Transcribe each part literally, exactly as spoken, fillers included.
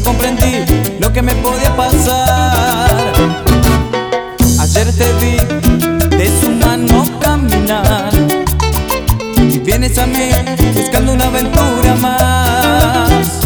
comprendí lo que me podía pasar. Ayer te vi de su mano caminar y vienes a mí buscando una aventura más.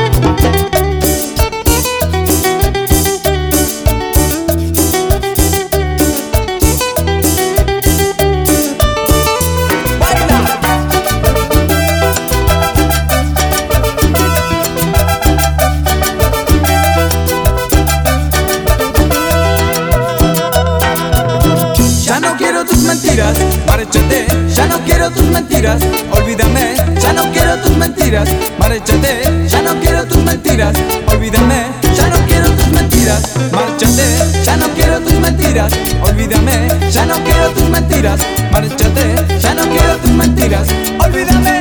Mentiras, márchate, ya no quiero tus mentiras, olvídame, ya no quiero tus mentiras, márchate, ya no quiero tus mentiras, olvídame, ya no quiero tus mentiras, márchate, ya no quiero tus mentiras, olvídame, ya no quiero tus mentiras, márchate, ya no quiero tus mentiras, olvídame.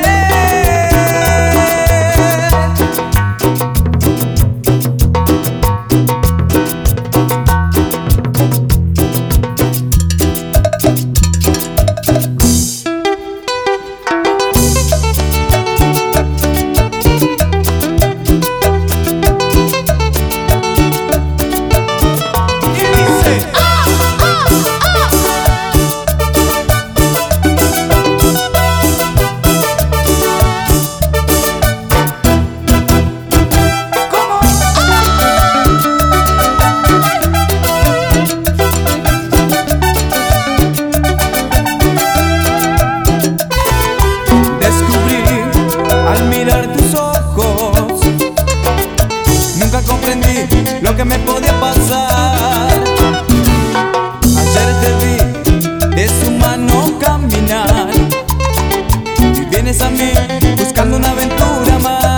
Nunca comprendí lo que me podía pasar. Ayer te vi de su mano caminar y vienes a mí buscando una aventura más.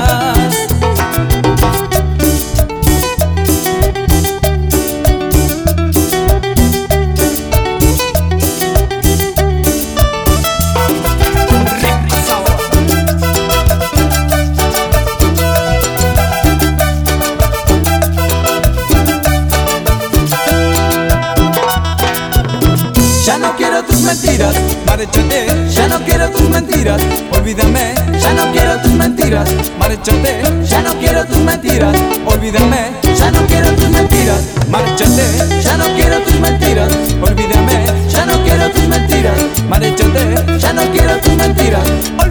Ya no quiero tus mentiras, márchate, ya no quiero tus mentiras, olvídame, ya no quiero tus mentiras, márchate, ya no quiero tus mentiras, olvídame, ya no quiero tus mentiras, márchate, ya no quiero tus mentiras, olvídame, ya no quiero tus mentiras, márchate, ya no quiero tus mentiras.